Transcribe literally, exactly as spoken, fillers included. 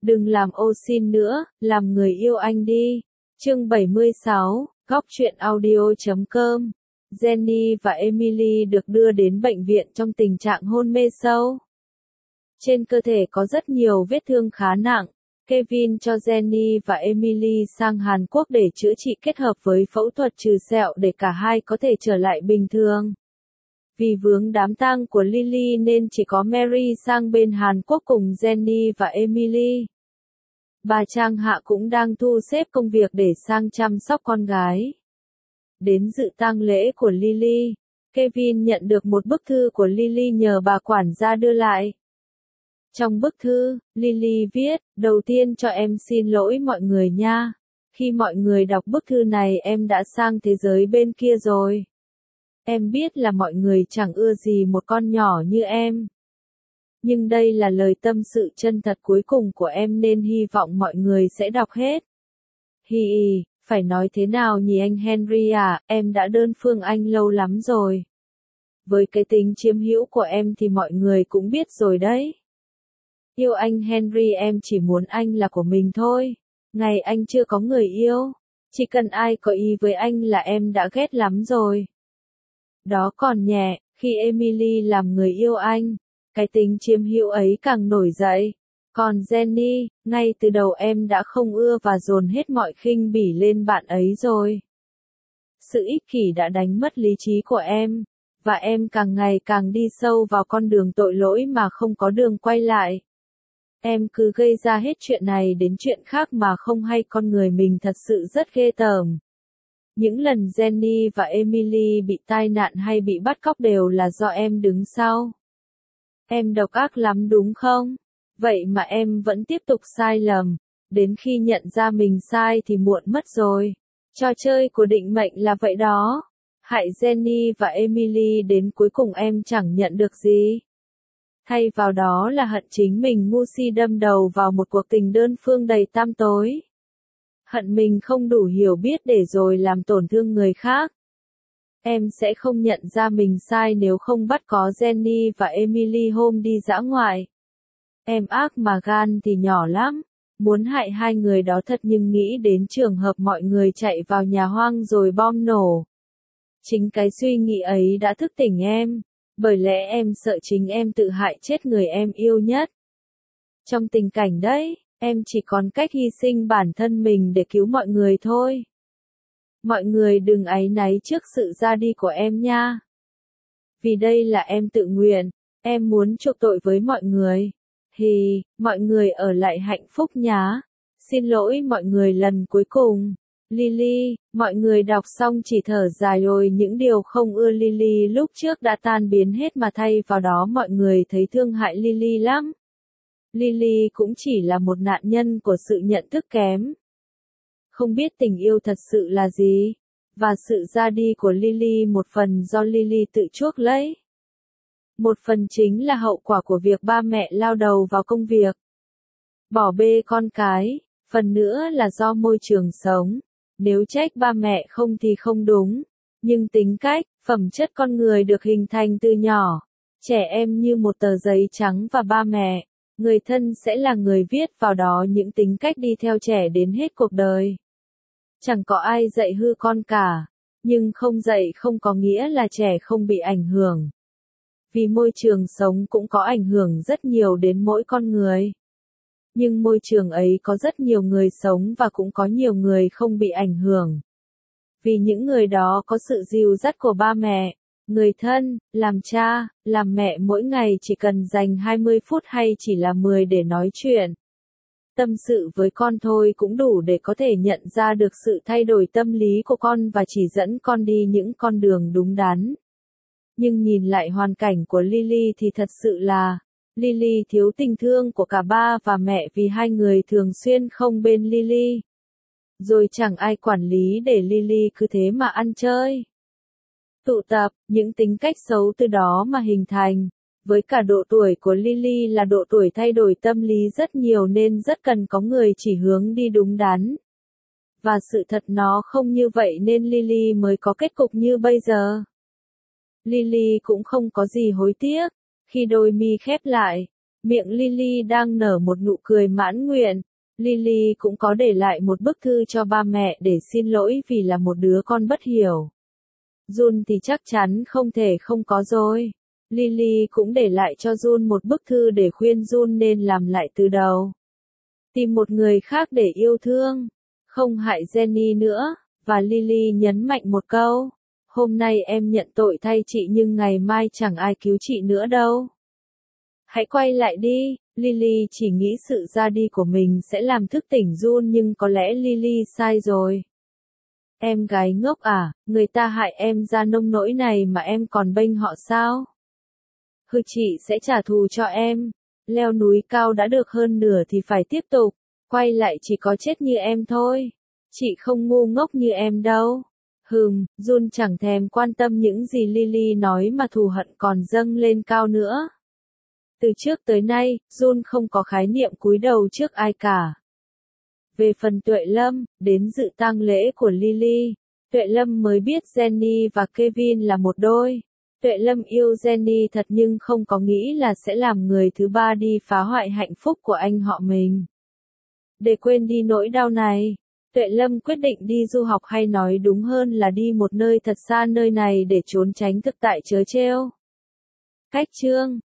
Đừng làm ô xin nữa, làm người yêu anh đi. Chương bảy mươi sáu, góc truyện audio chấm com. Jenny và Emily được đưa đến bệnh viện trong tình trạng hôn mê sâu. Trên cơ thể có rất nhiều vết thương khá nặng. Kevin cho Jenny và Emily sang Hàn Quốc để chữa trị kết hợp với phẫu thuật trừ sẹo để cả hai có thể trở lại bình thường. Vì vướng đám tang của Lily nên chỉ có Mary sang bên Hàn Quốc cùng Jenny và Emily. Bà Trang Hạ cũng đang thu xếp công việc để sang chăm sóc con gái. Đến dự tang lễ của Lily, Kevin nhận được một bức thư của Lily nhờ bà quản gia đưa lại. Trong bức thư, Lily viết, đầu tiên cho em xin lỗi mọi người nha. Khi mọi người đọc bức thư này em đã sang thế giới bên kia rồi. Em biết là mọi người chẳng ưa gì một con nhỏ như em. Nhưng đây là lời tâm sự chân thật cuối cùng của em nên hy vọng mọi người sẽ đọc hết. Hi hi, phải nói thế nào nhỉ anh Henry à, em đã đơn phương anh lâu lắm rồi. Với cái tính chiếm hữu của em thì mọi người cũng biết rồi đấy. Yêu anh Henry em chỉ muốn anh là của mình thôi. Ngày anh chưa có người yêu, chỉ cần ai có ý với anh là em đã ghét lắm rồi. Đó còn nhẹ, khi Emily làm người yêu anh, cái tính chiếm hữu ấy càng nổi dậy. Còn Jenny, ngay từ đầu em đã không ưa và dồn hết mọi khinh bỉ lên bạn ấy rồi. Sự ích kỷ đã đánh mất lý trí của em, và em càng ngày càng đi sâu vào con đường tội lỗi mà không có đường quay lại. Em cứ gây ra hết chuyện này đến chuyện khác mà không hay con người mình thật sự rất ghê tởm. Những lần Jenny và Emily bị tai nạn hay bị bắt cóc đều là do em đứng sau. Em độc ác lắm đúng không? Vậy mà em vẫn tiếp tục sai lầm. Đến khi nhận ra mình sai thì muộn mất rồi. Trò chơi của định mệnh là vậy đó. Hại Jenny và Emily đến cuối cùng em chẳng nhận được gì. Thay vào đó là hận chính mình ngu si đâm đầu vào một cuộc tình đơn phương đầy tăm tối. Hận mình không đủ hiểu biết để rồi làm tổn thương người khác. Em sẽ không nhận ra mình sai nếu không bắt có Jenny và Emily hôm đi dã ngoại. Em ác mà gan thì nhỏ lắm. Muốn hại hai người đó thật nhưng nghĩ đến trường hợp mọi người chạy vào nhà hoang rồi bom nổ. Chính cái suy nghĩ ấy đã thức tỉnh em. Bởi lẽ em sợ chính em tự hại chết người em yêu nhất. Trong tình cảnh đấy, em chỉ còn cách hy sinh bản thân mình để cứu mọi người thôi. Mọi người đừng áy náy trước sự ra đi của em nha. Vì đây là em tự nguyện, em muốn chuộc tội với mọi người. Thì, mọi người ở lại hạnh phúc nhá. Xin lỗi mọi người lần cuối cùng. Lily, mọi người đọc xong chỉ thở dài rồi những điều không ưa Lily lúc trước đã tan biến hết mà thay vào đó mọi người thấy thương hại Lily lắm. Lily cũng chỉ là một nạn nhân của sự nhận thức kém. Không biết tình yêu thật sự là gì. Và sự ra đi của Lily một phần do Lily tự chuốc lấy. Một phần chính là hậu quả của việc ba mẹ lao đầu vào công việc. Bỏ bê con cái, phần nữa là do môi trường sống. Nếu trách ba mẹ không thì không đúng. Nhưng tính cách, phẩm chất con người được hình thành từ nhỏ. Trẻ em như một tờ giấy trắng và ba mẹ, người thân sẽ là người viết vào đó những tính cách đi theo trẻ đến hết cuộc đời. Chẳng có ai dạy hư con cả. Nhưng không dạy không có nghĩa là trẻ không bị ảnh hưởng. Vì môi trường sống cũng có ảnh hưởng rất nhiều đến mỗi con người. Nhưng môi trường ấy có rất nhiều người sống và cũng có nhiều người không bị ảnh hưởng. Vì những người đó có sự dìu dắt của ba mẹ, người thân, làm cha, làm mẹ mỗi ngày chỉ cần dành hai mươi phút hay chỉ là mười để nói chuyện. Tâm sự với con thôi cũng đủ để có thể nhận ra được sự thay đổi tâm lý của con và chỉ dẫn con đi những con đường đúng đắn. Nhưng nhìn lại hoàn cảnh của Lily thì thật sự là, Lily thiếu tình thương của cả ba và mẹ vì hai người thường xuyên không bên Lily. Rồi chẳng ai quản lý để Lily cứ thế mà ăn chơi. Tụ tập, những tính cách xấu từ đó mà hình thành. Với cả độ tuổi của Lily là độ tuổi thay đổi tâm lý rất nhiều nên rất cần có người chỉ hướng đi đúng đắn. Và sự thật nó không như vậy nên Lily mới có kết cục như bây giờ. Lily cũng không có gì hối tiếc. Khi đôi mi khép lại, Miệng Lily đang nở một nụ cười mãn nguyện. Lily cũng có để lại một bức thư cho ba mẹ để xin lỗi vì là một đứa con bất hiểu. Jun thì chắc chắn không thể không có rồi. Lily cũng để lại cho Jun một bức thư để khuyên Jun nên làm lại từ đầu. Tìm một người khác để yêu thương, không hại Jenny nữa, và Lily nhấn mạnh một câu. Hôm nay em nhận tội thay chị nhưng ngày mai chẳng ai cứu chị nữa đâu. Hãy quay lại đi. Lily chỉ nghĩ sự ra đi của mình sẽ làm thức tỉnh Jun nhưng có lẽ Lily sai rồi. Em gái ngốc à, người ta hại em ra nông nỗi này mà em còn bênh họ sao? Hừ, chị sẽ trả thù cho em. Leo núi cao đã được hơn nửa thì phải tiếp tục. Quay lại chỉ có chết như em thôi. Chị không ngu ngốc như em đâu. Hừm, Jun chẳng thèm quan tâm những gì Lily nói mà thù hận còn dâng lên cao nữa. Từ trước tới nay, Jun không có khái niệm cúi đầu trước ai cả. Về phần Tuệ Lâm, đến dự tang lễ của Lily, Tuệ Lâm mới biết Jenny và Kevin là một đôi. Tuệ Lâm yêu Jenny thật nhưng không có nghĩ là sẽ làm người thứ ba đi phá hoại hạnh phúc của anh họ mình. Để quên đi nỗi đau này, Tuệ Lâm quyết định đi du học, hay nói đúng hơn là đi một nơi thật xa nơi này để trốn tránh thực tại trớ trêu. Cách chương